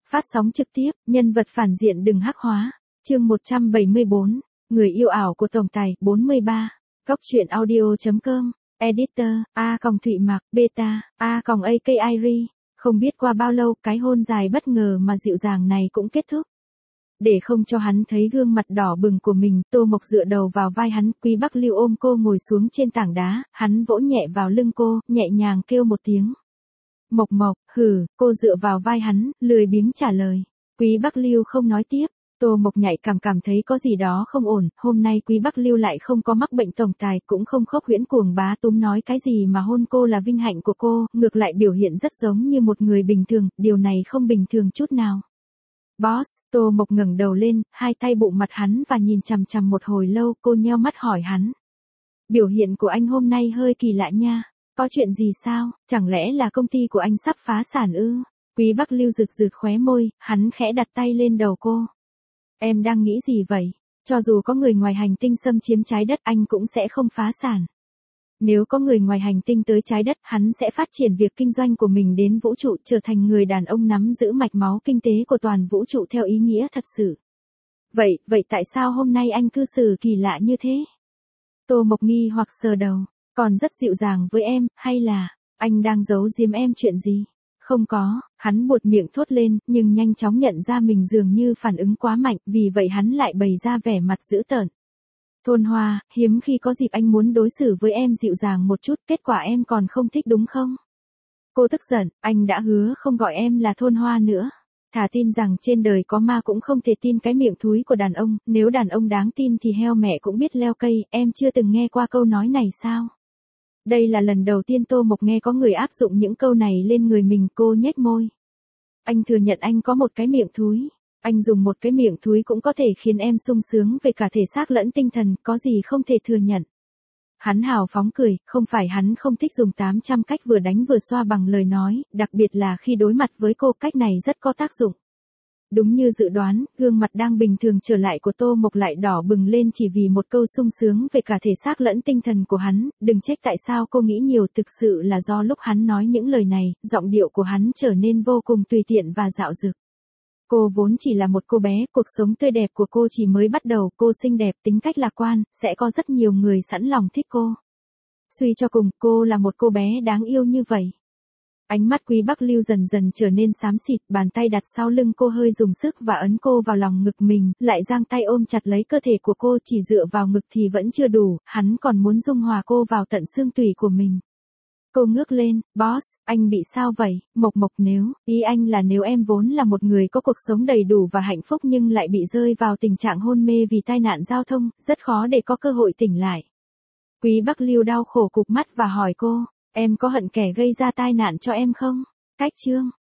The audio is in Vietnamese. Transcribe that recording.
Phát sóng trực tiếp, nhân vật phản diện đừng hắc hóa. Chương 174, người yêu ảo của tổng tài, 43. Góc truyện audio.com, editor, Thụy Mạc, beta, AK Iri. Không biết qua bao lâu, cái hôn dài bất ngờ mà dịu dàng này cũng kết thúc. Để không cho hắn thấy gương mặt đỏ bừng của mình, Tô Mộc dựa đầu vào vai hắn, Quý Bắc Lưu ôm cô ngồi xuống trên tảng đá, hắn vỗ nhẹ vào lưng cô, nhẹ nhàng kêu một tiếng. Mộc Mộc, cô dựa vào vai hắn, lười biếng trả lời. Quý Bắc Lưu không nói tiếp. Tô Mộc nhạy cảm thấy có gì đó không ổn, hôm nay Quý Bắc Lưu lại không có mắc bệnh tổng tài, cũng không khóc huyễn cuồng bá túm nói cái gì mà hôn cô là vinh hạnh của cô, ngược lại biểu hiện rất giống như một người bình thường, điều này không bình thường chút nào. Boss, Tô Mộc ngẩng đầu lên, hai tay bụng mặt hắn và nhìn chằm chằm một hồi lâu, cô nheo mắt hỏi hắn. Biểu hiện của anh hôm nay hơi kỳ lạ nha, có chuyện gì sao, chẳng lẽ là công ty của anh sắp phá sản ư? Quý Bắc Lưu rực khóe môi, hắn khẽ đặt tay lên đầu cô. Em đang nghĩ gì vậy? Cho dù có người ngoài hành tinh xâm chiếm trái đất anh cũng sẽ không phá sản. Nếu có người ngoài hành tinh tới trái đất hắn sẽ phát triển việc kinh doanh của mình đến vũ trụ, trở thành người đàn ông nắm giữ mạch máu kinh tế của toàn vũ trụ theo ý nghĩa thật sự. Vậy tại sao hôm nay anh cư xử kỳ lạ như thế? Tô Mộc nghi hoặc sờ đầu, còn rất dịu dàng với em, hay là anh đang giấu giếm em chuyện gì? Không có, hắn buột miệng thốt lên, nhưng nhanh chóng nhận ra mình dường như phản ứng quá mạnh, vì vậy hắn lại bày ra vẻ mặt dữ tợn. Thôn Hoa, hiếm khi có dịp anh muốn đối xử với em dịu dàng một chút, kết quả em còn không thích đúng không? Cô tức giận, anh đã hứa không gọi em là Thôn Hoa nữa. Thà tin rằng trên đời có ma cũng không thể tin cái miệng thúi của đàn ông, nếu đàn ông đáng tin thì heo mẹ cũng biết leo cây, em chưa từng nghe qua câu nói này sao? Đây là lần đầu tiên Tô Mộc nghe có người áp dụng những câu này lên người mình, cô nhếch môi. Anh thừa nhận anh có một cái miệng thúi. Anh dùng một cái miệng thúi cũng có thể khiến em sung sướng về cả thể xác lẫn tinh thần, có gì không thể thừa nhận. Hắn hào phóng cười, không phải hắn không thích dùng 800 cách vừa đánh vừa xoa bằng lời nói, đặc biệt là khi đối mặt với cô, cách này rất có tác dụng. Đúng như dự đoán, gương mặt đang bình thường trở lại của Tô Mộc lại đỏ bừng lên chỉ vì một câu sung sướng về cả thể xác lẫn tinh thần của hắn, đừng trách tại sao cô nghĩ nhiều, thực sự là do lúc hắn nói những lời này, giọng điệu của hắn trở nên vô cùng tùy tiện và dạo dực. Cô vốn chỉ là một cô bé, cuộc sống tươi đẹp của cô chỉ mới bắt đầu, cô xinh đẹp, tính cách lạc quan, sẽ có rất nhiều người sẵn lòng thích cô. Suy cho cùng, cô là một cô bé đáng yêu như vậy. Ánh mắt Quý Bắc Lưu dần dần trở nên xám xịt, bàn tay đặt sau lưng cô hơi dùng sức và ấn cô vào lòng ngực mình, lại giang tay ôm chặt lấy cơ thể của cô, chỉ dựa vào ngực thì vẫn chưa đủ, hắn còn muốn dung hòa cô vào tận xương tủy của mình. Cô ngước lên, boss, anh bị sao vậy? Mộc, ý anh là nếu em vốn là một người có cuộc sống đầy đủ và hạnh phúc nhưng lại bị rơi vào tình trạng hôn mê vì tai nạn giao thông, rất khó để có cơ hội tỉnh lại. Quý Bắc Lưu đau khổ cụp mắt và hỏi cô, em có hận kẻ gây ra tai nạn cho em không? Cách chương